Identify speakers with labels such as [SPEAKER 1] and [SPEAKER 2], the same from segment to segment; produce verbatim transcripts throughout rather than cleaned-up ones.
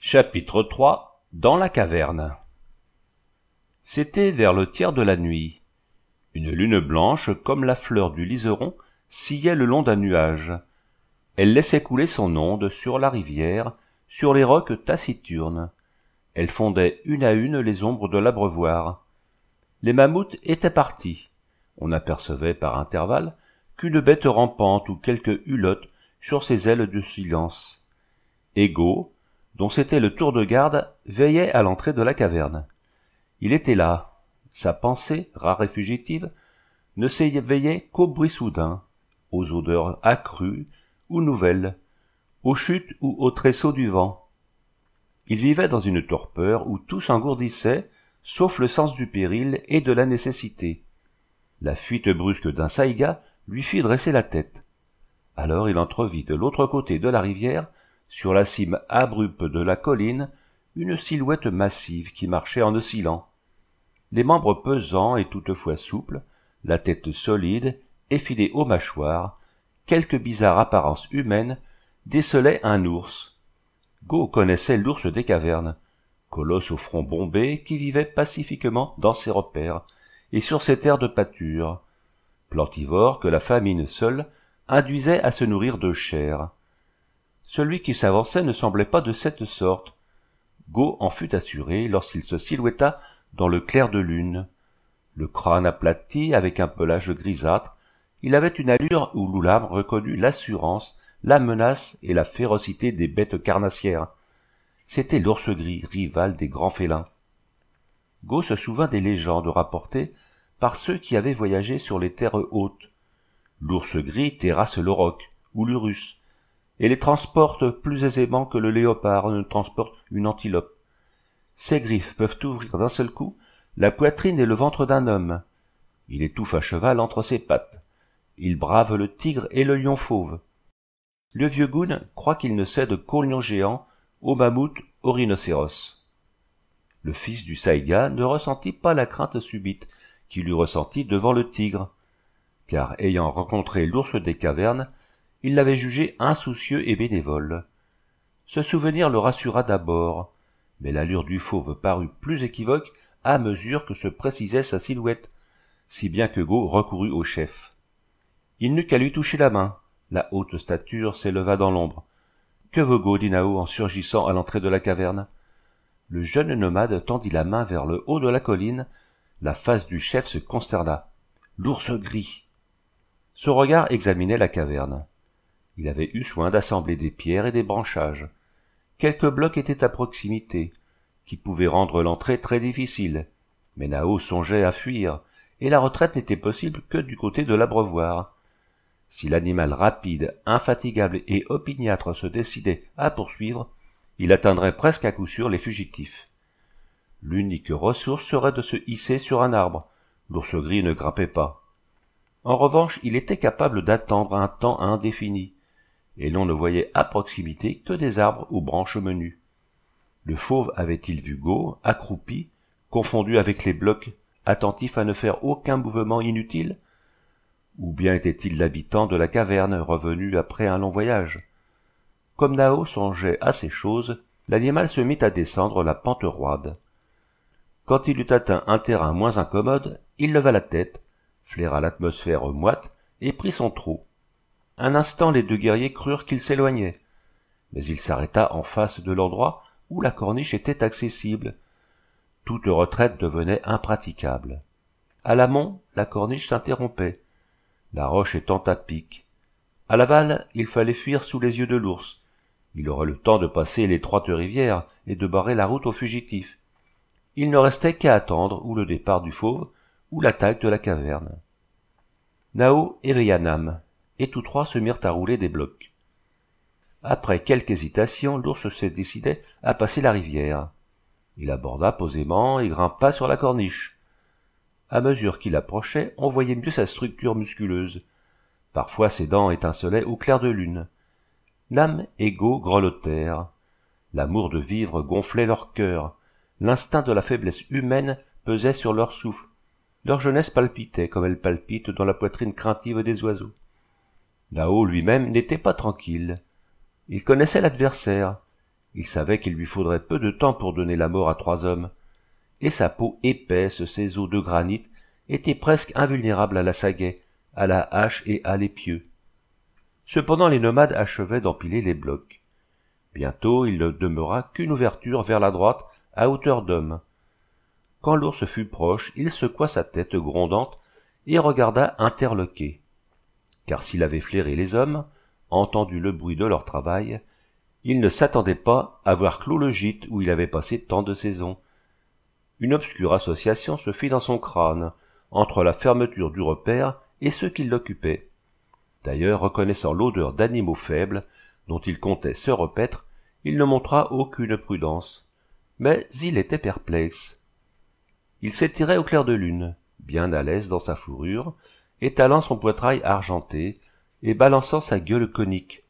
[SPEAKER 1] Chapitre trois. Dans la caverne. C'était vers le tiers de la nuit. Une lune blanche, comme la fleur du liseron, sillait le long d'un nuage. Elle laissait couler son onde sur la rivière, sur les rocs taciturnes. Elle fondait une à une les ombres de l'abreuvoir. Les mammouths étaient partis. On n'apercevait par intervalles qu'une bête rampante ou quelques hulottes sur ses ailes de silence. Ego, dont c'était le tour de garde, veillait à l'entrée de la caverne. Il était là. Sa pensée, rare et fugitive, ne s'éveillait qu'aux bruits soudains, aux odeurs accrues ou nouvelles, aux chutes ou aux tresseaux du vent. Il vivait dans une torpeur où tout s'engourdissait, sauf le sens du péril et de la nécessité. La fuite brusque d'un saïga lui fit dresser la tête. Alors il entrevit de l'autre côté de la rivière, sur la cime abrupte de la colline, une silhouette massive qui marchait en oscillant. Les membres pesants et toutefois souples, la tête solide, effilée aux mâchoires, quelque bizarre apparence humaine, décelaient un ours. Go connaissait l'ours des cavernes, colosse au front bombé qui vivait pacifiquement dans ses repères et sur ses terres de pâture, plantivore que la famine seule induisait à se nourrir de chair. Celui qui s'avançait ne semblait pas de cette sorte. Go en fut assuré lorsqu'il se silhouetta dans le clair de lune. Le crâne aplati avec un pelage grisâtre, il avait une allure où Loulam reconnut l'assurance, la menace et la férocité des bêtes carnassières. C'était l'ours gris, rival des grands félins. Go se souvint des légendes rapportées par ceux qui avaient voyagé sur les terres hautes. L'ours gris terrasse le roc, ou l'urus, et les transporte plus aisément que le léopard ne transporte une antilope. Ses griffes peuvent ouvrir d'un seul coup la poitrine et le ventre d'un homme. Il étouffe à cheval entre ses pattes. Il brave le tigre et le lion fauve. Le vieux goun croit qu'il ne cède qu'aux lions géants, aux mammouths, aux rhinocéros. Le fils du saïga ne ressentit pas la crainte subite qu'il eût ressentie devant le tigre, car ayant rencontré l'ours des cavernes, il l'avait jugé insoucieux et bénévole. Ce souvenir le rassura d'abord, mais l'allure du fauve parut plus équivoque à mesure que se précisait sa silhouette, si bien que Go recourut au chef. Il n'eut qu'à lui toucher la main. La haute stature s'éleva dans l'ombre. « Que veut Go » dit Nao en surgissant à l'entrée de la caverne. Le jeune nomade tendit la main vers le haut de la colline. La face du chef se consterna. L'ours gris. Son regard examinait la caverne. Il avait eu soin d'assembler des pierres et des branchages. Quelques blocs étaient à proximité, qui pouvaient rendre l'entrée très difficile, mais Nao songeait à fuir, et la retraite n'était possible que du côté de l'abreuvoir. Si l'animal rapide, infatigable et opiniâtre se décidait à poursuivre, il atteindrait presque à coup sûr les fugitifs. L'unique ressource serait de se hisser sur un arbre. L'ours gris ne grimpait pas. En revanche, il était capable d'attendre un temps indéfini, et l'on ne voyait à proximité que des arbres aux branches menues. Le fauve avait-il vu Go, accroupi, confondu avec les blocs, attentif à ne faire aucun mouvement inutile? Ou bien était-il l'habitant de la caverne revenu après un long voyage? Comme Nao songeait à ces choses, l'animal se mit à descendre la pente roide. Quand il eut atteint un terrain moins incommode, il leva la tête, flaira l'atmosphère moite et prit son trot. Un instant les deux guerriers crurent qu'il s'éloignait, mais il s'arrêta en face de l'endroit où la corniche était accessible. Toute retraite devenait impraticable. À l'amont, la corniche s'interrompait, la roche étant à pic. À l'aval, il fallait fuir sous les yeux de l'ours. Il aurait le temps de passer l'étroite rivière et de barrer la route aux fugitifs. Il ne restait qu'à attendre ou le départ du fauve ou l'attaque de la caverne. Nao éveilla Nam, et tous trois se mirent à rouler des blocs. Après quelque hésitation, l'ours se décidait à passer la rivière. Il aborda posément et grimpa sur la corniche. À mesure qu'il approchait, on voyait mieux sa structure musculeuse. Parfois ses dents étincelaient au clair de lune. Nam et Go grelottèrent. L'amour de vivre gonflait leur cœur. L'instinct de la faiblesse humaine pesait sur leur souffle. Leur jeunesse palpitait comme elle palpite dans la poitrine craintive des oiseaux. Nao lui-même n'était pas tranquille. Il connaissait l'adversaire. Il savait qu'il lui faudrait peu de temps pour donner la mort à trois hommes, et sa peau épaisse, ses os de granit, étaient presque invulnérables à la sagaie, à la hache et à l'épieu. Cependant les nomades achevaient d'empiler les blocs. Bientôt il ne demeura qu'une ouverture vers la droite, à hauteur d'homme. Quand l'ours fut proche, il secoua sa tête grondante et regarda interloqué. Car s'il avait flairé les hommes, entendu le bruit de leur travail, il ne s'attendait pas à voir clos le gîte où il avait passé tant de saisons. Une obscure association se fit dans son crâne, entre la fermeture du repère et ceux qui l'occupaient. D'ailleurs, reconnaissant l'odeur d'animaux faibles, dont il comptait se repaître, il ne montra aucune prudence. Mais il était perplexe. Il s'étirait au clair de lune, bien à l'aise dans sa fourrure, étalant son poitrail argenté et balançant sa gueule conique.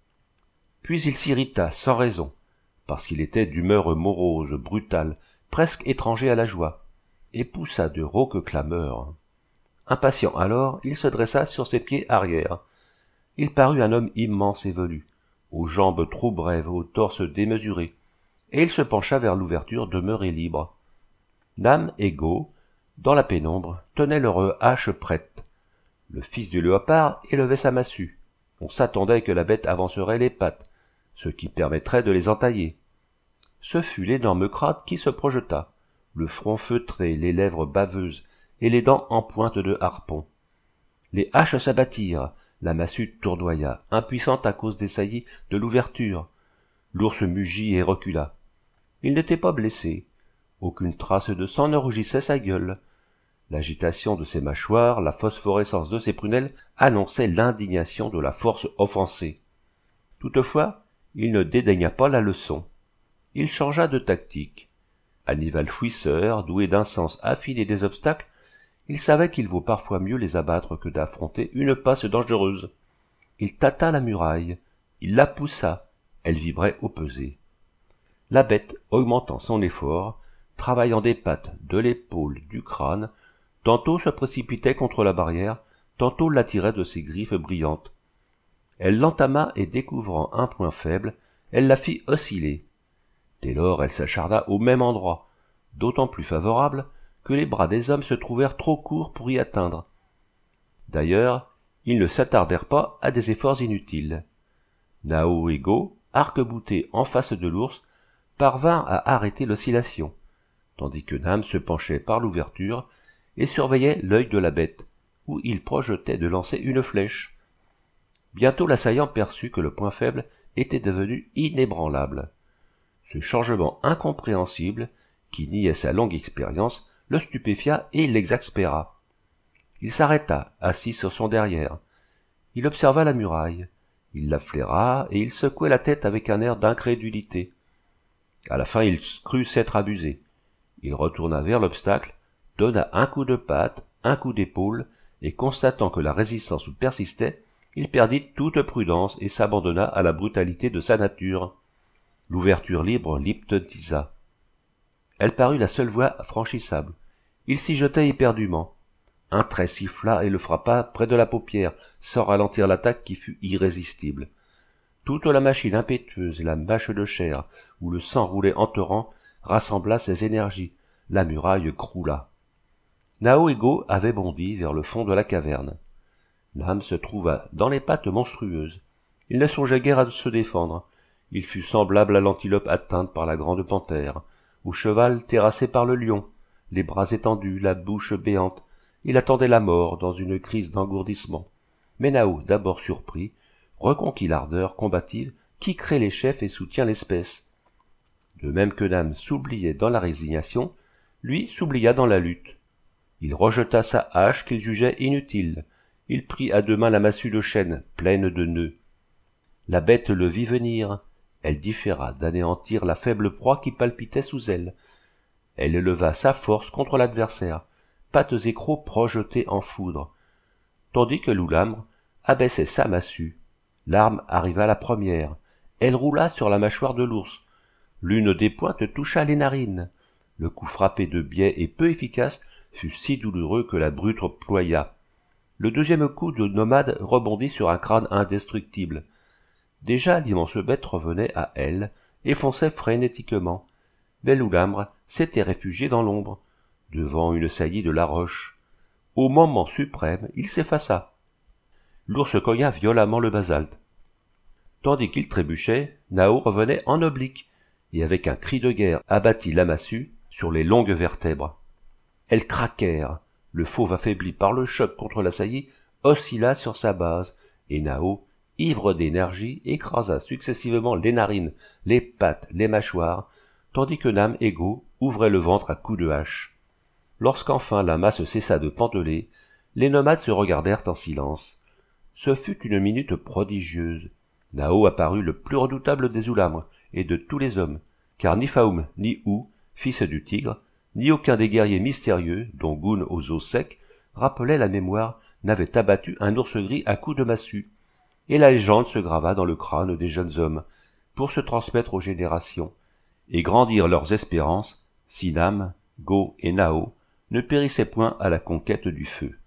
[SPEAKER 1] Puis il s'irrita sans raison, parce qu'il était d'humeur morose, brutale, presque étranger à la joie, et poussa de rauques clameurs. Impatient alors, il se dressa sur ses pieds arrière. Il parut un homme immense et velu, aux jambes trop brèves, au torse démesuré, et il se pencha vers l'ouverture demeurée libre. Nam et Go, dans la pénombre, tenaient leurs haches prêtes. Le fils du léopard élevait sa massue. On s'attendait que la bête avancerait les pattes, ce qui permettrait de les entailler. Ce fut l'énorme crâne qui se projeta, le front feutré, les lèvres baveuses et les dents en pointe de harpon. Les haches s'abattirent, la massue tournoya, impuissante à cause des saillies de l'ouverture. L'ours mugit et recula. Il n'était pas blessé. Aucune trace de sang ne rougissait sa gueule. L'agitation de ses mâchoires, la phosphorescence de ses prunelles annonçaient l'indignation de la force offensée. Toutefois, il ne dédaigna pas la leçon. Il changea de tactique. Animal fouisseur, doué d'un sens affiné des obstacles, il savait qu'il vaut parfois mieux les abattre que d'affronter une passe dangereuse. Il tâta la muraille, il la poussa, elle vibrait au peser. La bête, augmentant son effort, travaillant des pattes, de l'épaule, du crâne, tantôt se précipitait contre la barrière, tantôt l'attirait de ses griffes brillantes. Elle l'entama et découvrant un point faible, elle la fit osciller. Dès lors elle s'acharna au même endroit, d'autant plus favorable que les bras des hommes se trouvèrent trop courts pour y atteindre. D'ailleurs, ils ne s'attardèrent pas à des efforts inutiles. Nao et Go, arc-boutés en face de l'ours, parvinrent à arrêter l'oscillation, tandis que Nam se penchait par l'ouverture et surveillait l'œil de la bête, où il projetait de lancer une flèche. Bientôt l'assaillant perçut que le point faible était devenu inébranlable. Ce changement incompréhensible, qui niait sa longue expérience, le stupéfia et l'exaspéra. Il s'arrêta, assis sur son derrière. Il observa la muraille. Il la flaira et il secouait la tête avec un air d'incrédulité. À la fin, il crut s'être abusé. Il retourna vers l'obstacle, donna un coup de patte, un coup d'épaule, et constatant que la résistance persistait, il perdit toute prudence et s'abandonna à la brutalité de sa nature. L'ouverture libre l'hypnotisa. Elle parut la seule voie franchissable. Il s'y jetait éperdument. Un trait siffla et le frappa près de la paupière, sans ralentir l'attaque qui fut irrésistible. Toute la machine impétueuse et la mâche de chair, où le sang roulait en torrent, rassembla ses énergies. La muraille croula. Nao et Go avaient bondi vers le fond de la caverne. Nam se trouva dans les pattes monstrueuses. Il ne songeait guère à se défendre. Il fut semblable à l'antilope atteinte par la grande panthère, au cheval terrassé par le lion, les bras étendus, la bouche béante. Il attendait la mort dans une crise d'engourdissement. Mais Nao, d'abord surpris, reconquit l'ardeur combative qui crée les chefs et soutient l'espèce. De même que Nam s'oubliait dans la résignation, lui s'oublia dans la lutte. Il rejeta sa hache qu'il jugeait inutile. Il prit à deux mains la massue de chêne, pleine de nœuds. La bête le vit venir. Elle différa d'anéantir la faible proie qui palpitait sous elle. Elle éleva sa force contre l'adversaire, pattes et crocs projetés en foudre, tandis que l'oulambre abaissait sa massue. L'arme arriva la première. Elle roula sur la mâchoire de l'ours. L'une des pointes toucha les narines. Le coup frappé de biais et peu efficace fut si douloureux que la brute ploya. Le deuxième coup de nomade rebondit sur un crâne indestructible. Déjà l'immense bête revenait à elle, et fonçait frénétiquement. Mais Loulambre s'était réfugié dans l'ombre, devant une saillie de la roche. Au moment suprême, il s'effaça. L'ours cogna violemment le basalte. Tandis qu'il trébuchait, Nao revenait en oblique, et avec un cri de guerre abattit la massue sur les longues vertèbres. Elles craquèrent, le fauve affaibli par le choc contre la saillie oscilla sur sa base, et Nao, ivre d'énergie, écrasa successivement les narines, les pattes, les mâchoires, tandis que Nam et Go ouvraient le ventre à coups de hache. Lorsqu'enfin la masse cessa de panteler, les nomades se regardèrent en silence. Ce fut une minute prodigieuse. Nao apparut le plus redoutable des Ulamres et de tous les hommes, car ni Faoum ni Ou, fils du tigre, ni aucun des guerriers mystérieux, dont Goun aux os secs, rappelait la mémoire, n'avait abattu un ours gris à coups de massue, et la légende se grava dans le crâne des jeunes hommes, pour se transmettre aux générations, et grandir leurs espérances, si Nam, Go et Nao ne périssaient point à la conquête du feu.